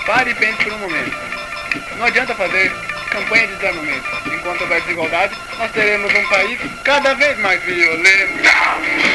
Pare e pense por um momento. Não adianta fazer campanha de desarmamento. Enquanto houver desigualdade, nós teremos um país cada vez mais violento.